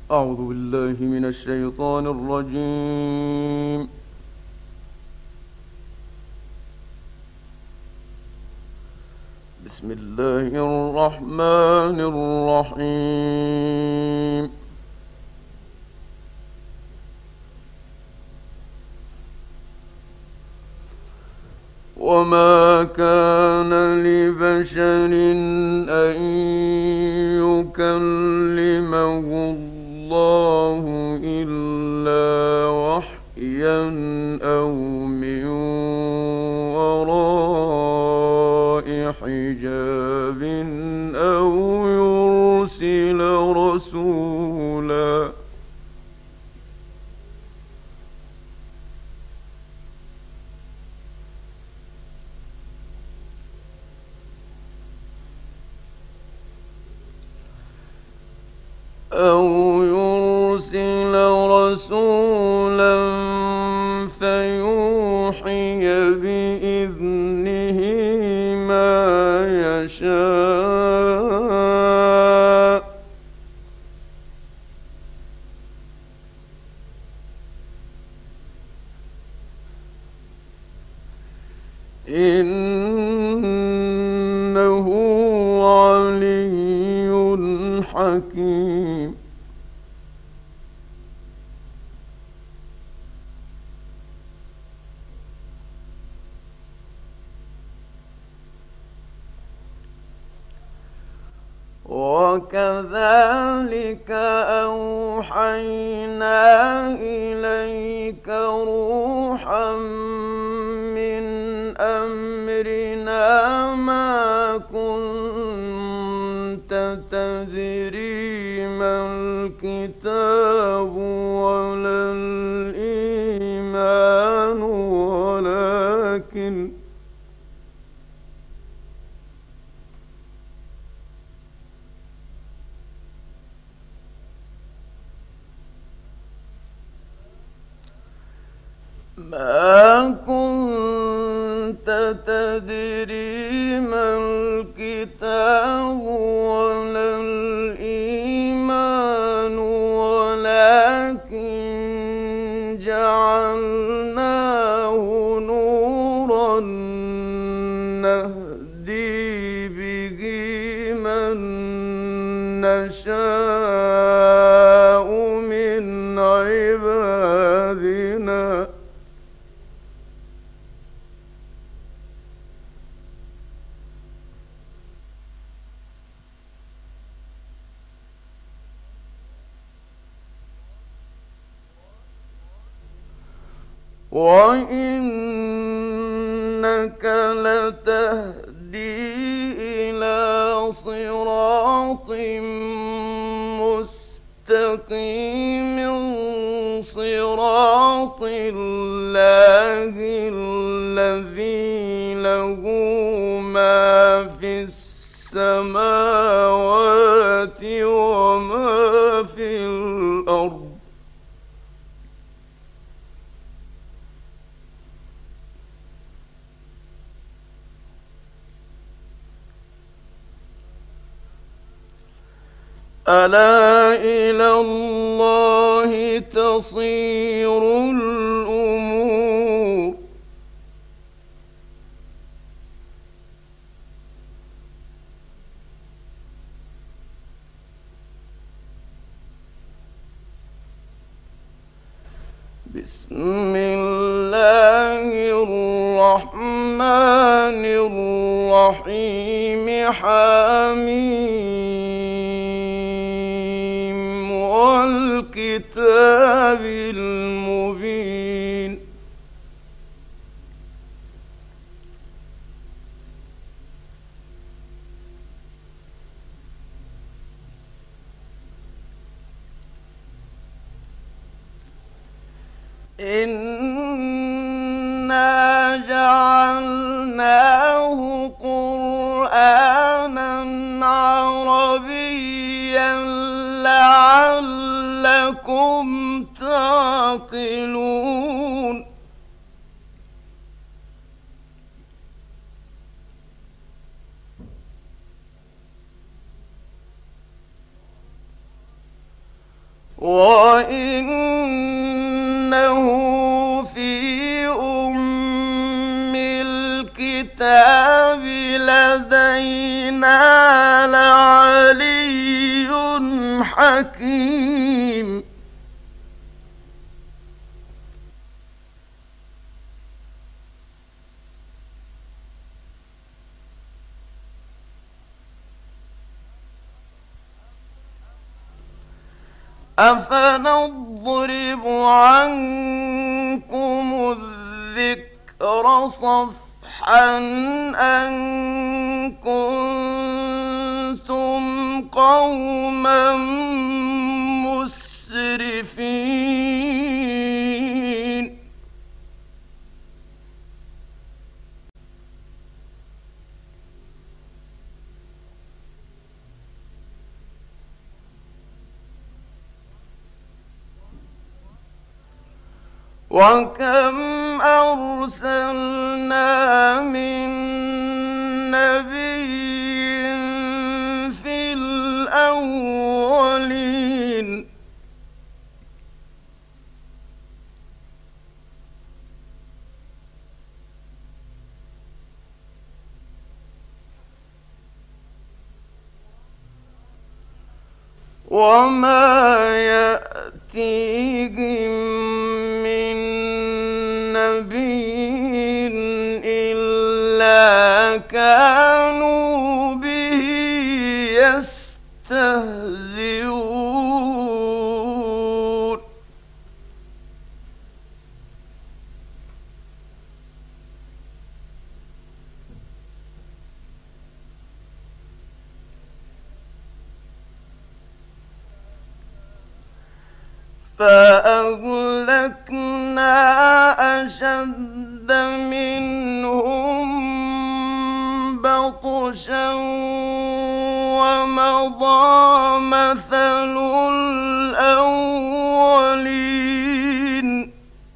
أعوذ بالله من الشيطان الرجيم. بسم الله الرحمن الرحيم. وما كان لبشر أن يكلمه الله إلا وحيا أو من وراء حجاب أو يرسل رسولا أو يرسل رسولا فيوحي بإذنه ما يشاء. إنه علي حكيم. وكذلك أوحينا إليك روحا من أمرنا ما كنت تدري ما الكتاب ولا الإيمان ما كنت تدري ما الكتاب ولا الإيمان ولكن جعلناه نورا نهدي به من نشاء من عبادنا. وإنك لتهدي إلى صراط مستقيم صراط الله الذي له ما في السماوات وما في الأرض. ألا إلى الله تصير الأمور. بسم الله الرحمن الرحيم. حميم والكتاب المبين. إنا جعلناه قرآنا عربيا لعلكم تعقلون. وإنه في أم الكتاب لدينا لعلي حكيم. أفنضرب عنكم الذكر صفحا أن كنتم قوما مسرفين. وكم أرسلنا من نبي في الأولين وما يأتيهم من نبي إلا كانوا به يستهزئون. فأهلكنا أشد منهم بطشا ومضى مثل الأولين.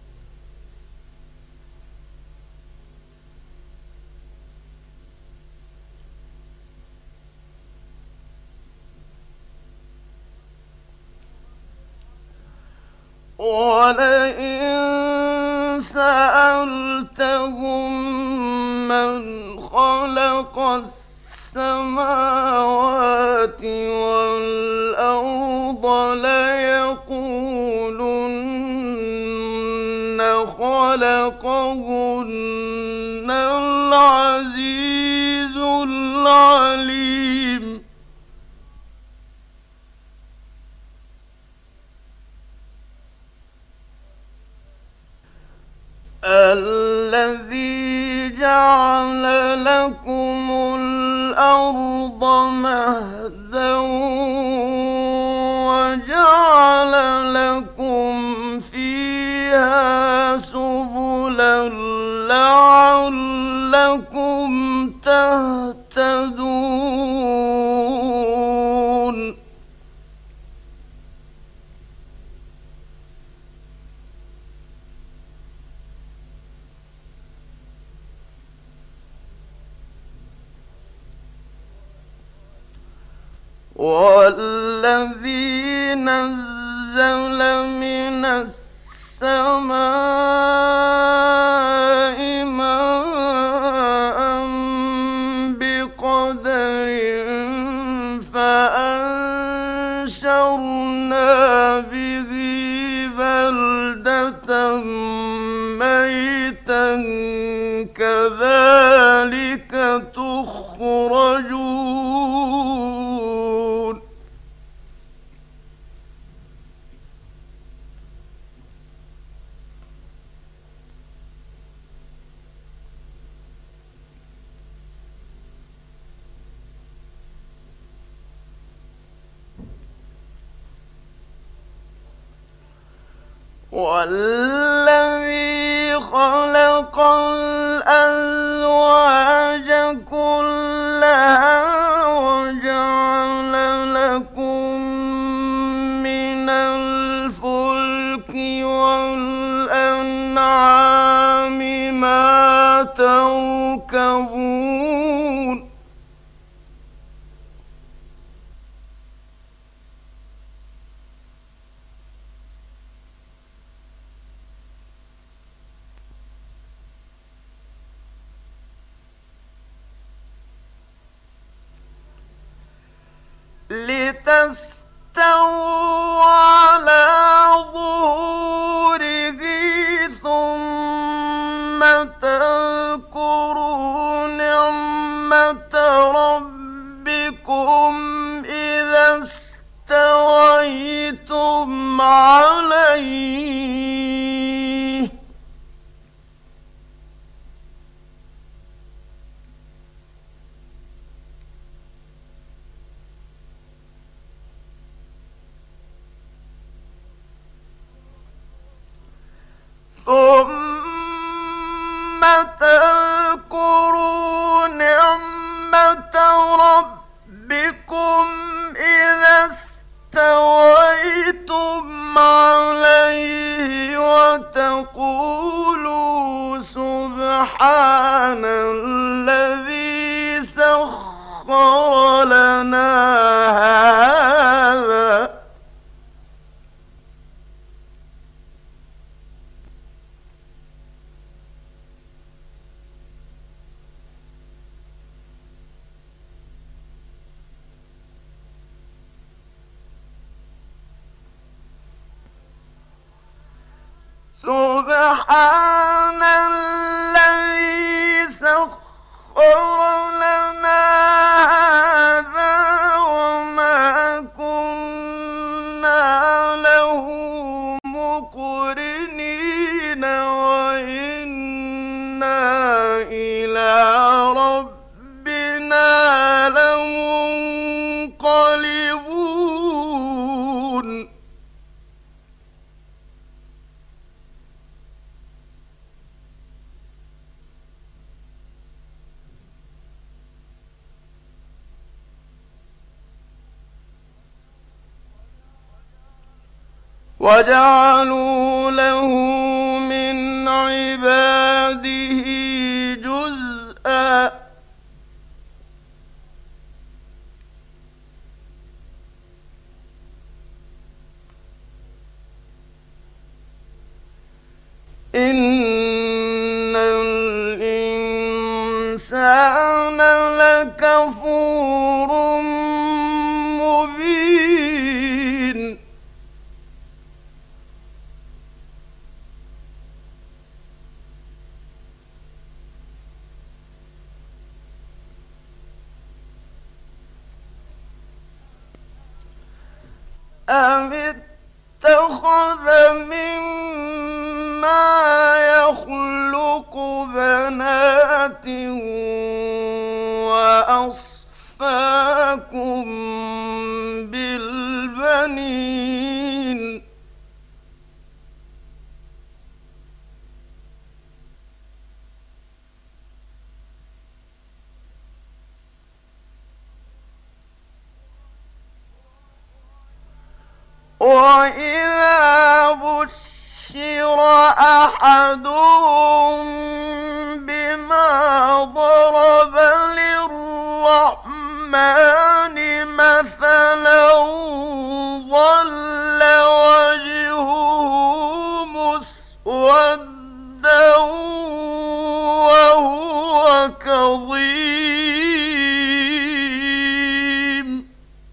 ولئن سألتهم من خلق السماوات والأرض ليقولن خلقهن العزيز العليم. الذي جعل لكم الأرض مهدا وجعل لكم فيها سبلا لعلكم تهتدون. والذي نزل من السماء ماء بقدر فأنشرنا به بلدة ميتا كذلك تخرجون. والذي خلق الأزواج كلها وجعل لكم من الفلك والأنعام ما تركبون. استووا على ظهوره ثم تذكروا نعمة ربكم إذا استويتم عليه ثم تذكروا نعمة ربكم إذا استويتم عليه وتقولوا سبحان الذي سخر لنا هذا سبحان الذي سخر لنا هذا وما كنا له مقرنين وإنا إلى ربنا لمنقلبون وجعلوا له من عباده جزءا إن الإنسان لكفور مبين أم اتخذ مما يخلق بنات وأصفاكم بالبنين وإذا بشر أحدهم بما ضرب للرحمن مثلا ظل وجهه مسودا وهو كظيم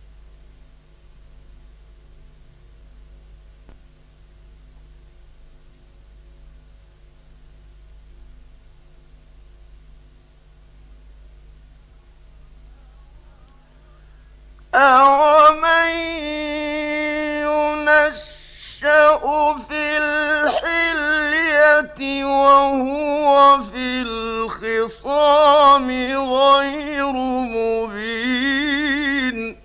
أَوَمَن يُنَشَّأُ فِي الْحِلْيَةِ وَهُوَ فِي الْخِصَامِ غَيْرُ مُبِينٍ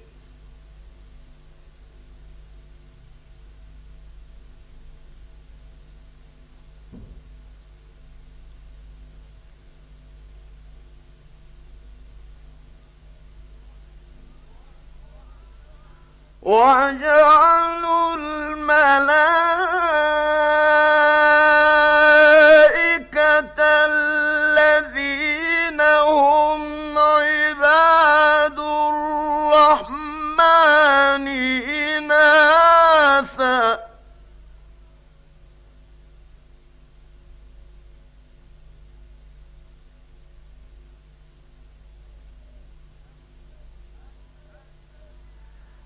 وَجَعَلُوا الْمَلَائِكَةَ الَّذِينَ هُمْ عِبَادُ الرَّحْمَٰنِ إِنَاثًا ۚ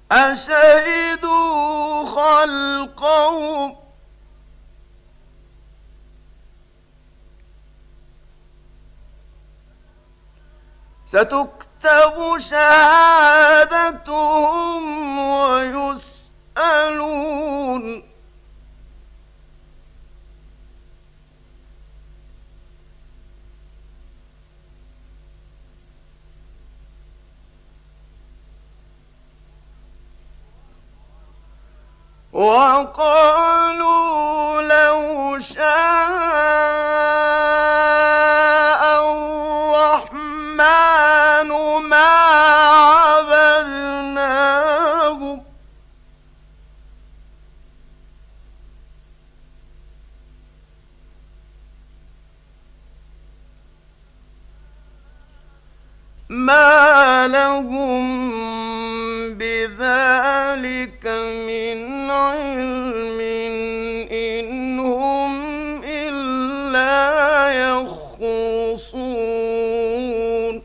أشهدوا خلقهم ستكتب شهادتهم ويسألون وقالوا لو شاء الرحمن ما عبدناهم ما لهم بذلك من علم إن هم إلا يخرصون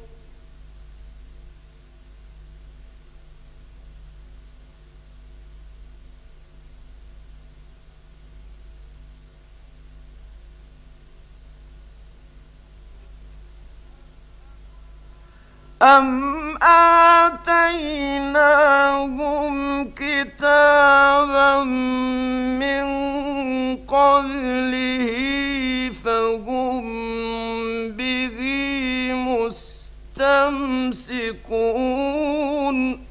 أم آتيناهم كتابا من قبله فهم به مستمسكون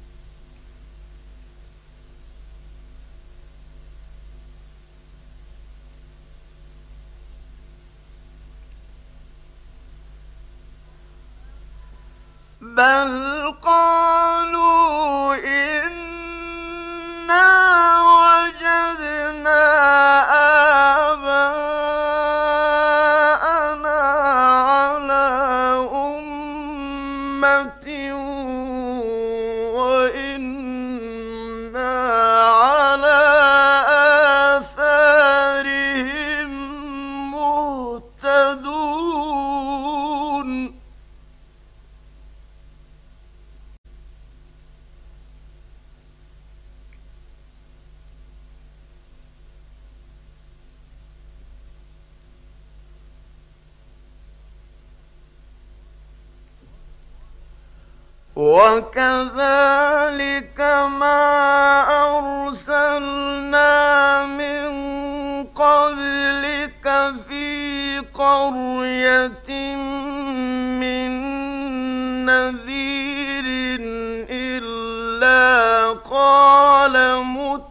بل قالوا إنا وجدنا آباءنا على أمة وإنا على آثارهم مهتدون وكذلك ما أرسلنا من قبلك في قرية من نذير إلا قال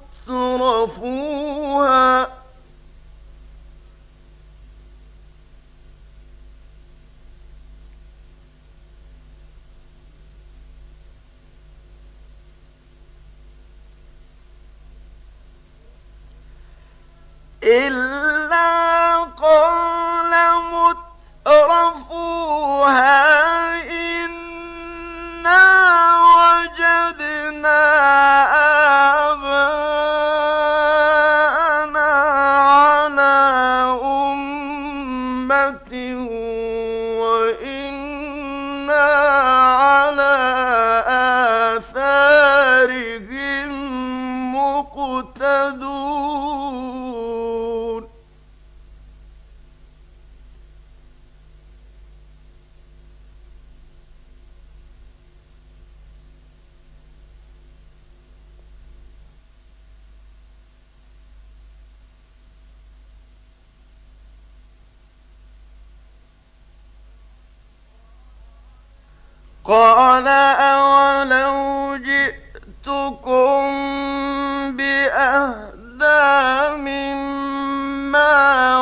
مترفوها إنا وجدنا آباءنا على أمة وإنا على آثارهم مقتدون قال أولو جئتكم بأهدى مما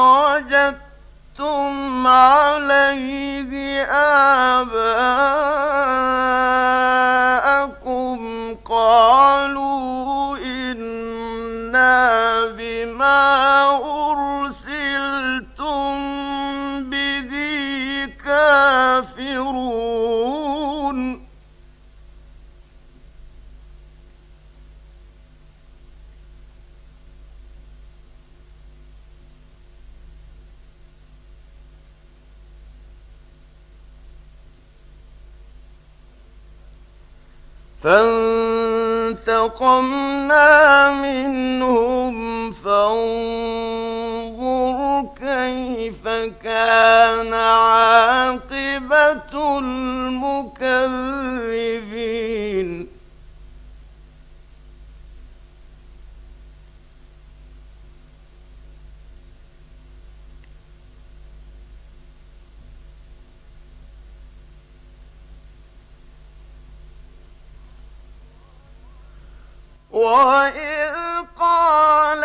وجدتم عليه آباءكم قالوا إنا بما أرسلتم به كافرون فانتقمنا فانتقمنا منهم فانظر كيف كان عاقبة المكذبين. وَإِذْ قَالَ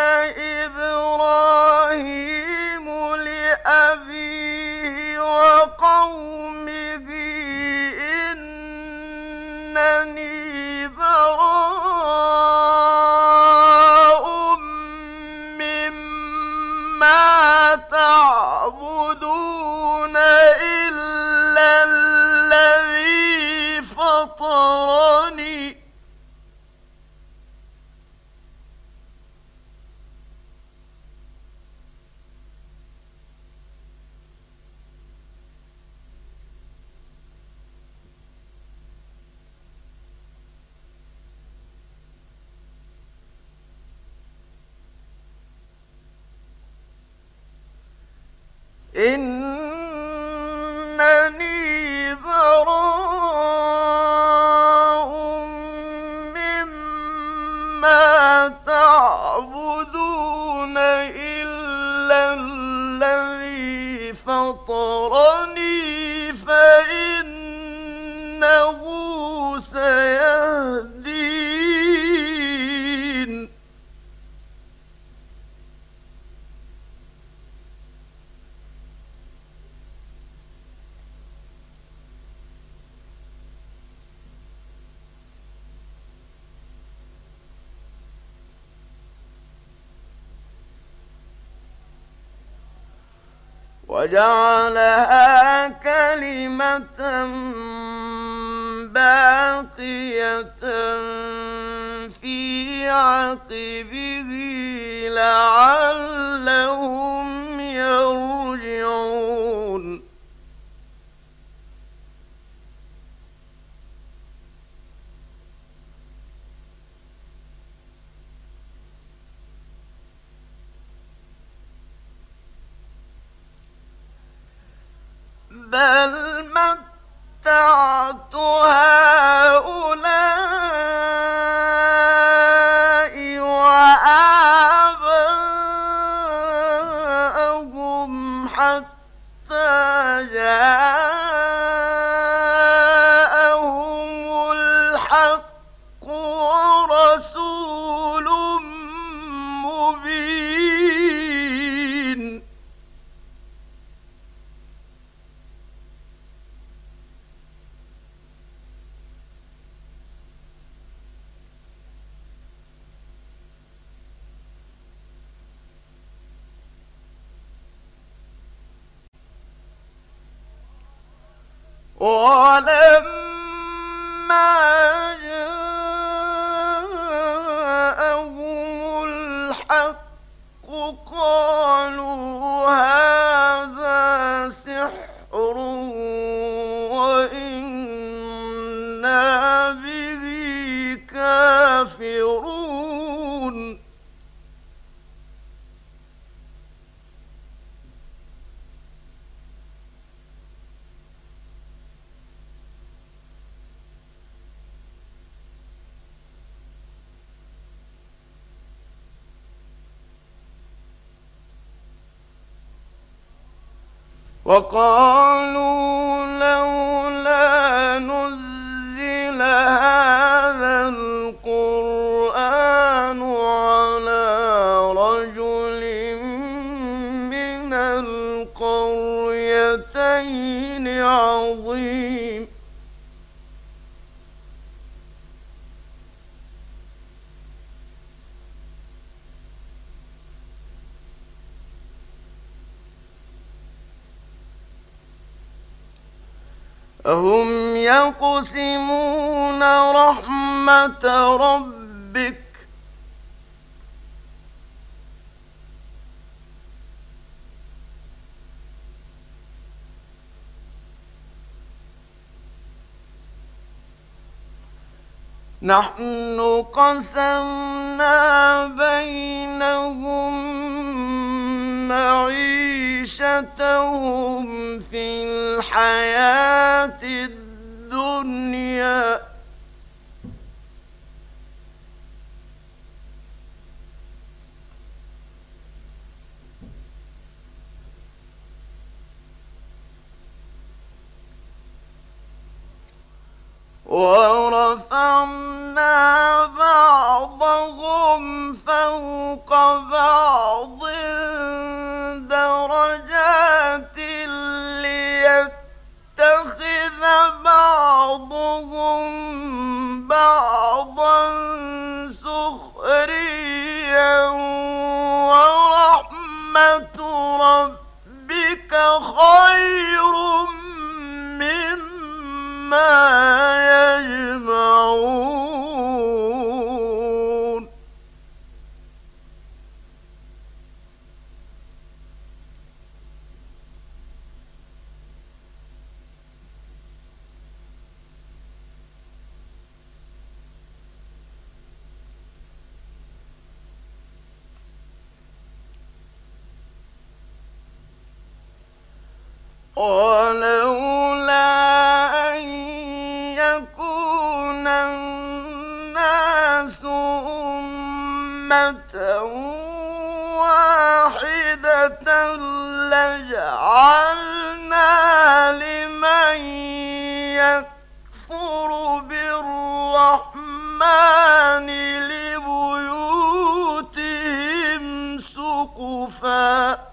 إِبْرَاهِيمُ لِأَبِيهِ وَقَوْمِهِ إِنَّنِي بَرَاءٌ مِّمَّا تَعْبُدُونَ إِلَّا الَّذِي فَطَرَنِي إنني براء مما تعبدون إلا الذي فطرني فإنه سيهدين. وجعلها كلمة باقية في عقبه لعلهم يرجعون. بل متعت هؤلاء وآباءهم حتى جاءهم الحق ورسول مبين. ولما جاءهم الحق قالوا هذا سحر وإنا به كافرون. وقالوا لولا نزل هذا القرآن على رجل من القريتين عظيم. أهم يقسمون رحمة ربك نحن قسمنا بينهم معيشتهم في الحياة الدنيا ورفعنا بعضهم فوق بعض درجات ليتخذ بعضهم بعضا سخريا ورحمة ربك خير مما يجمعون ولولا أن يكون الناس أمة واحدة لجعلنا لمن يكفر بالرحمن لبيوتهم سقفا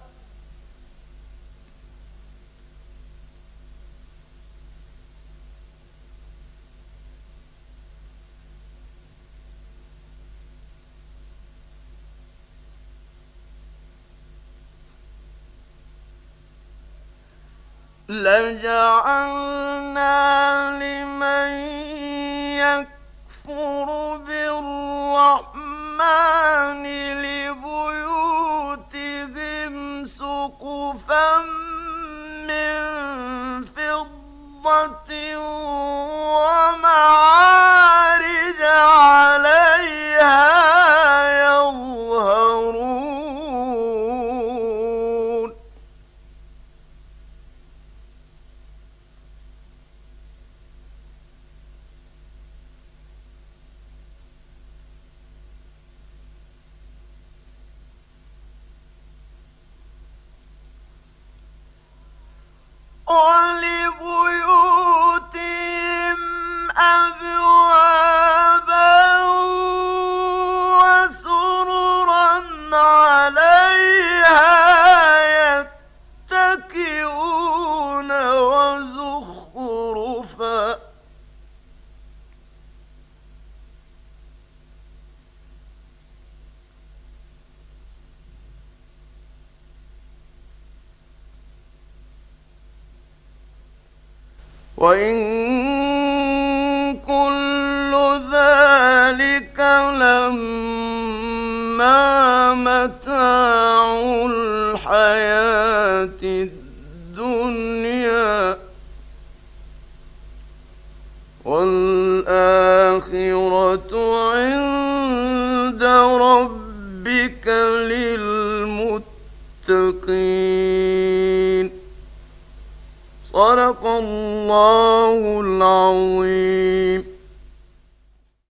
لمن يكفر بالرحمن لبيوتهم سقفا من فضة ومعارج عليها يظهرون ولبيوتهم أبوابا وسررا عليها يتكئون وزخرفا وإن كل ذلك لما متاع الحياة الدنيا والآخرة عند ربك للمتقين صدق الله العظيم.